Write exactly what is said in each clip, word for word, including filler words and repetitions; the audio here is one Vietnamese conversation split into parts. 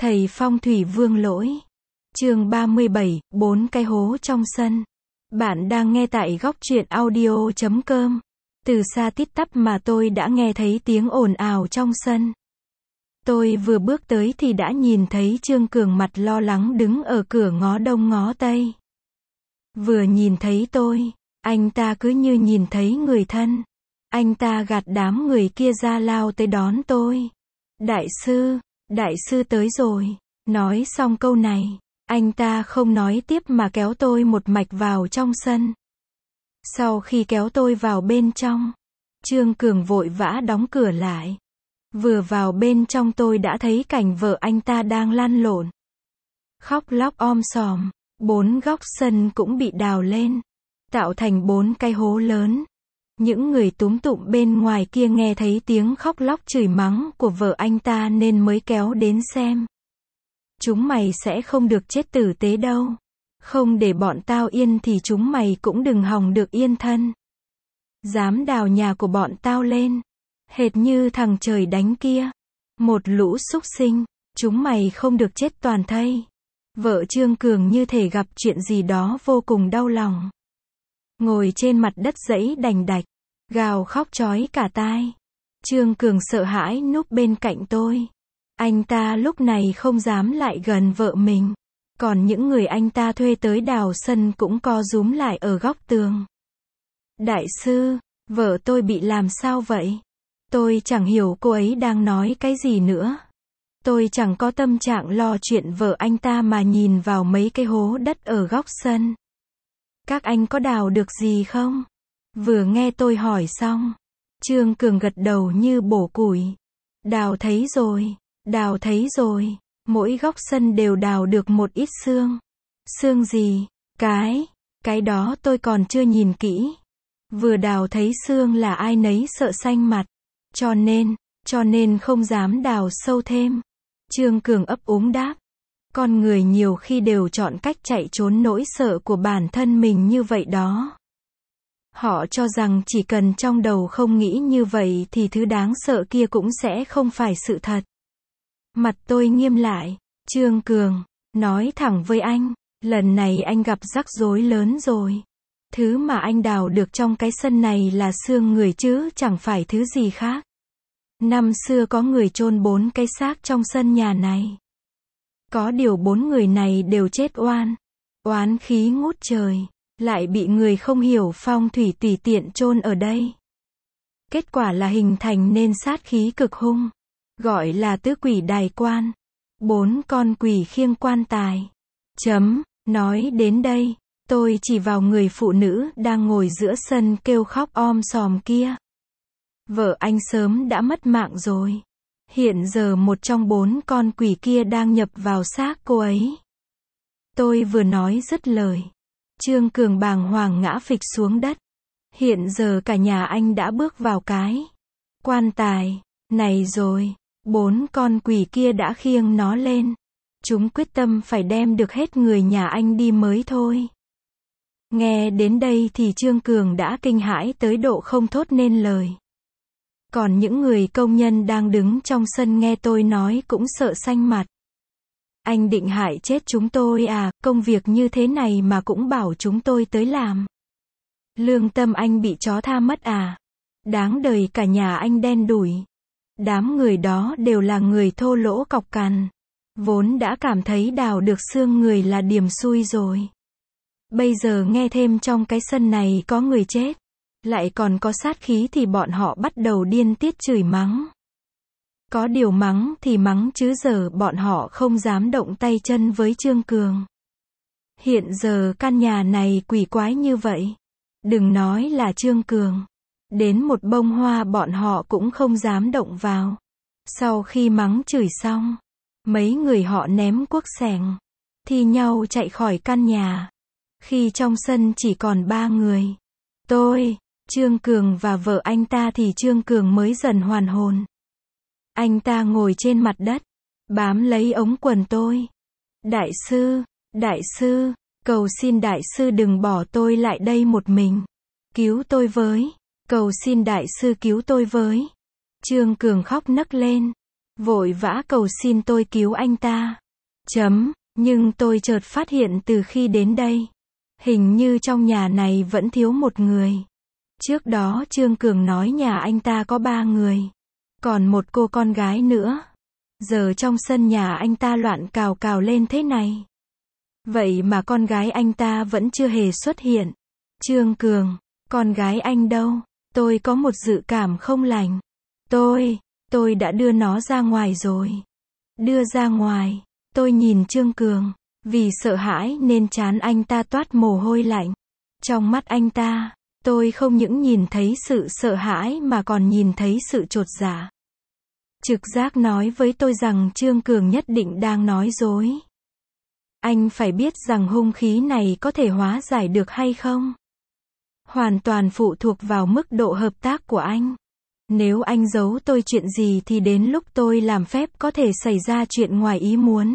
Thầy phong thủy Vương Lỗi. Chương ba mươi bảy, bốn cái hố trong sân. Bạn đang nghe tại góc truyện audio chấm com. Từ xa tít tắp mà tôi đã nghe thấy tiếng ồn ào trong sân. Tôi vừa bước tới thì đã nhìn thấy Trương Cường mặt lo lắng đứng ở cửa ngó đông ngó tây. Vừa nhìn thấy tôi, anh ta cứ như nhìn thấy người thân. Anh ta gạt đám người kia ra lao tới đón tôi. Đại sư, đại sư tới rồi. Nói xong câu này, anh ta không nói tiếp mà kéo tôi một mạch vào trong sân. Sau khi kéo tôi vào bên trong, Trương Cường vội vã đóng cửa lại. Vừa vào bên trong tôi đã thấy cảnh vợ anh ta đang lăn lộn, khóc lóc om sòm. Bốn góc sân cũng bị đào lên, tạo thành bốn cái hố lớn. Những người túm tụm bên ngoài kia nghe thấy tiếng khóc lóc chửi mắng của vợ anh ta nên mới kéo đến xem. Chúng mày sẽ không được chết tử tế đâu. Không để bọn tao yên thì chúng mày cũng đừng hòng được yên thân. Dám đào nhà của bọn tao lên, hệt như thằng trời đánh kia. Một lũ súc sinh, chúng mày không được chết toàn thây. Vợ Trương Cường như thể gặp chuyện gì đó vô cùng đau lòng. Ngồi trên mặt đất giãy đành đạch, gào khóc chói cả tai. Trương Cường sợ hãi núp bên cạnh tôi. Anh ta lúc này không dám lại gần vợ mình. Còn những người anh ta thuê tới đào sân cũng co rúm lại ở góc tường. Đại sư, vợ tôi bị làm sao vậy? Tôi chẳng hiểu cô ấy đang nói cái gì nữa. Tôi chẳng có tâm trạng lo chuyện vợ anh ta mà nhìn vào mấy cái hố đất ở góc sân. Các anh có đào được gì không? Vừa nghe tôi hỏi xong, Trương Cường gật đầu như bổ củi. Đào thấy rồi, đào thấy rồi. Mỗi góc sân đều đào được một ít xương. Xương gì? Cái, cái đó tôi còn chưa nhìn kỹ. Vừa đào thấy xương là ai nấy sợ xanh mặt. Cho nên, cho nên không dám đào sâu thêm. Trương Cường ấp úng đáp. Con người nhiều khi đều chọn cách chạy trốn nỗi sợ của bản thân mình như vậy đó. Họ cho rằng chỉ cần trong đầu không nghĩ như vậy thì thứ đáng sợ kia cũng sẽ không phải sự thật. Mặt tôi nghiêm lại. Trương Cường, nói thẳng với anh, lần này anh gặp rắc rối lớn rồi. Thứ mà anh đào được trong cái sân này là xương người chứ chẳng phải thứ gì khác. Năm xưa có người chôn bốn cái xác trong sân nhà này. Có điều bốn người này đều chết oan. Oán khí ngút trời, lại bị người không hiểu phong thủy tùy tiện chôn ở đây. Kết quả là hình thành nên sát khí cực hung, gọi là tứ quỷ đài quan. Bốn con quỷ khiêng quan tài. Chấm, nói đến đây, tôi chỉ vào người phụ nữ đang ngồi giữa sân kêu khóc om sòm kia. Vợ anh sớm đã mất mạng rồi. Hiện giờ một trong bốn con quỷ kia đang nhập vào xác cô ấy. Tôi vừa nói dứt lời, Trương Cường bàng hoàng ngã phịch xuống đất. Hiện giờ cả nhà anh đã bước vào cái quan tài này rồi. Bốn con quỷ kia đã khiêng nó lên. Chúng quyết tâm phải đem được hết người nhà anh đi mới thôi. Nghe đến đây thì Trương Cường đã kinh hãi tới độ không thốt nên lời. Còn những người công nhân đang đứng trong sân nghe tôi nói cũng sợ xanh mặt. Anh định hại chết chúng tôi à, công việc như thế này mà cũng bảo chúng tôi tới làm. Lương tâm anh bị chó tha mất à? Đáng đời cả nhà anh đen đủi. Đám người đó đều là người thô lỗ cọc cằn. Vốn đã cảm thấy đào được xương người là điểm xui rồi. Bây giờ nghe thêm trong cái sân này có người chết, lại còn có sát khí thì bọn họ bắt đầu điên tiết chửi mắng. Có điều mắng thì mắng chứ giờ bọn họ không dám động tay chân với Trương Cường. Hiện giờ căn nhà này quỷ quái như vậy. Đừng nói là Trương Cường. Đến một bông hoa bọn họ cũng không dám động vào. Sau khi mắng chửi xong, mấy người họ ném cuốc xẻng, thi nhau chạy khỏi căn nhà. Khi trong sân chỉ còn ba người, tôi, Trương Cường và vợ anh ta thì Trương Cường mới dần hoàn hồn. Anh ta ngồi trên mặt đất, bám lấy ống quần tôi. Đại sư, đại sư, cầu xin đại sư đừng bỏ tôi lại đây một mình. Cứu tôi với, cầu xin đại sư cứu tôi với. Trương Cường khóc nấc lên. vội vã cầu xin tôi cứu anh ta. Chấm, nhưng tôi chợt phát hiện từ khi đến đây, hình như trong nhà này vẫn thiếu một người. Trước đó Trương Cường nói nhà anh ta có ba người, còn một cô con gái nữa. Giờ trong sân nhà anh ta loạn cào cào lên thế này. Vậy mà con gái anh ta vẫn chưa hề xuất hiện. Trương Cường, con gái anh đâu? Tôi có một dự cảm không lành. Tôi, tôi đã đưa nó ra ngoài rồi. Đưa ra ngoài, tôi nhìn Trương Cường. Vì sợ hãi nên trán anh ta toát mồ hôi lạnh. Trong mắt anh ta, tôi không những nhìn thấy sự sợ hãi mà còn nhìn thấy sự chột dạ. Trực giác nói với tôi rằng Trương Cường nhất định đang nói dối. Anh phải biết rằng hung khí này có thể hóa giải được hay không. Hoàn toàn phụ thuộc vào mức độ hợp tác của anh. Nếu anh giấu tôi chuyện gì thì đến lúc tôi làm phép có thể xảy ra chuyện ngoài ý muốn.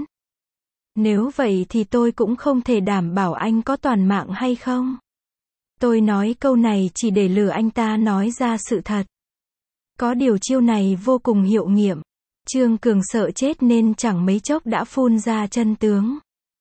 Nếu vậy thì tôi cũng không thể đảm bảo anh có toàn mạng hay không. Tôi nói câu này chỉ để lừa anh ta nói ra sự thật. Có điều chiêu này vô cùng hiệu nghiệm. Trương Cường sợ chết nên chẳng mấy chốc đã phun ra chân tướng.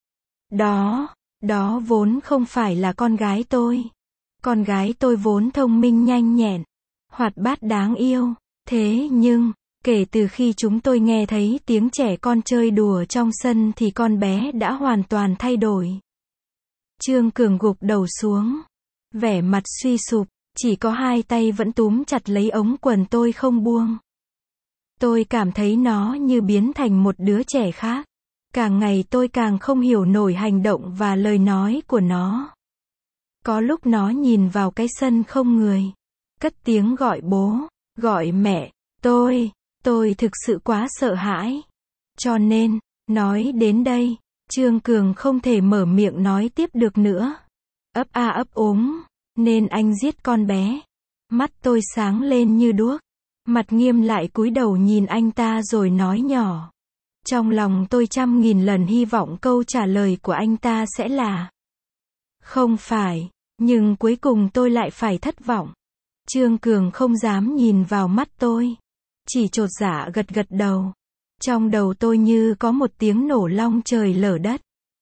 Đó, đó vốn không phải là con gái tôi. Con gái tôi vốn thông minh nhanh nhẹn, hoạt bát đáng yêu. Thế nhưng, kể từ khi chúng tôi nghe thấy tiếng trẻ con chơi đùa trong sân thì con bé đã hoàn toàn thay đổi. Trương Cường gục đầu xuống, vẻ mặt suy sụp, chỉ có hai tay vẫn túm chặt lấy ống quần tôi không buông. Tôi cảm thấy nó như biến thành một đứa trẻ khác. Càng ngày tôi càng không hiểu nổi hành động và lời nói của nó. Có lúc nó nhìn vào cái sân không người, cất tiếng gọi bố, gọi mẹ. Tôi, tôi thực sự quá sợ hãi. Cho nên, nói đến đây, Trương Cường không thể mở miệng nói tiếp được nữa. Ấp a ấp úng, nên anh giết con bé. Mắt tôi sáng lên như đuốc, mặt nghiêm lại cúi đầu nhìn anh ta rồi nói nhỏ. Trong lòng tôi trăm nghìn lần hy vọng câu trả lời của anh ta sẽ là không phải, nhưng cuối cùng tôi lại phải thất vọng. Trương Cường không dám nhìn vào mắt tôi, chỉ chột dạ gật gật đầu. Trong đầu tôi như có một tiếng nổ long trời lở đất.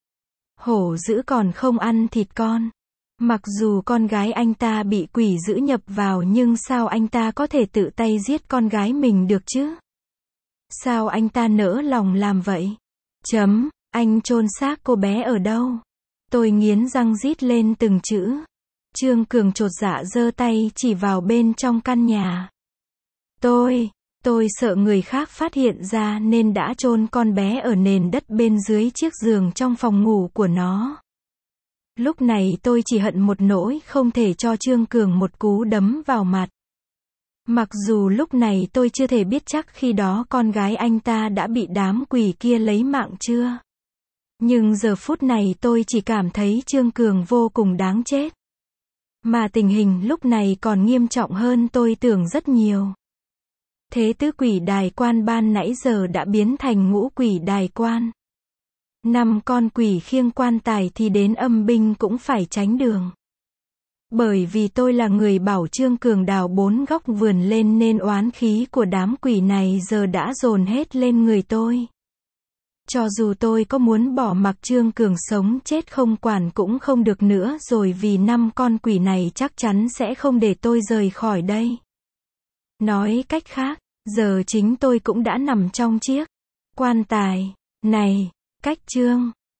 Hổ dữ còn không ăn thịt con. Mặc dù con gái anh ta bị quỷ dữ nhập vào nhưng sao anh ta có thể tự tay giết con gái mình được chứ? Sao anh ta nỡ lòng làm vậy? Chấm, anh chôn xác cô bé ở đâu? Tôi nghiến răng rít lên từng chữ. Trương Cường chột dạ giơ tay chỉ vào bên trong căn nhà. Tôi, tôi sợ người khác phát hiện ra nên đã chôn con bé ở nền đất bên dưới chiếc giường trong phòng ngủ của nó. Lúc này tôi chỉ hận một nỗi không thể cho Trương Cường một cú đấm vào mặt. Mặc dù lúc này tôi chưa thể biết chắc khi đó con gái anh ta đã bị đám quỷ kia lấy mạng chưa. Nhưng giờ phút này tôi chỉ cảm thấy Trương Cường vô cùng đáng chết. Mà tình hình lúc này còn nghiêm trọng hơn tôi tưởng rất nhiều. Thế tứ quỷ đài quan ban nãy giờ đã biến thành ngũ quỷ đài quan. Năm con quỷ khiêng quan tài thì đến âm binh cũng phải tránh đường. Bởi vì tôi là người bảo Trương Cường đào bốn góc vườn lên nên oán khí của đám quỷ này giờ đã dồn hết lên người tôi. Cho dù tôi có muốn bỏ mặc Trương Cường sống chết không quản cũng không được nữa rồi vì năm con quỷ này chắc chắn sẽ không để tôi rời khỏi đây. Nói cách khác, giờ chính tôi cũng đã nằm trong chiếc quan tài này. Cách chương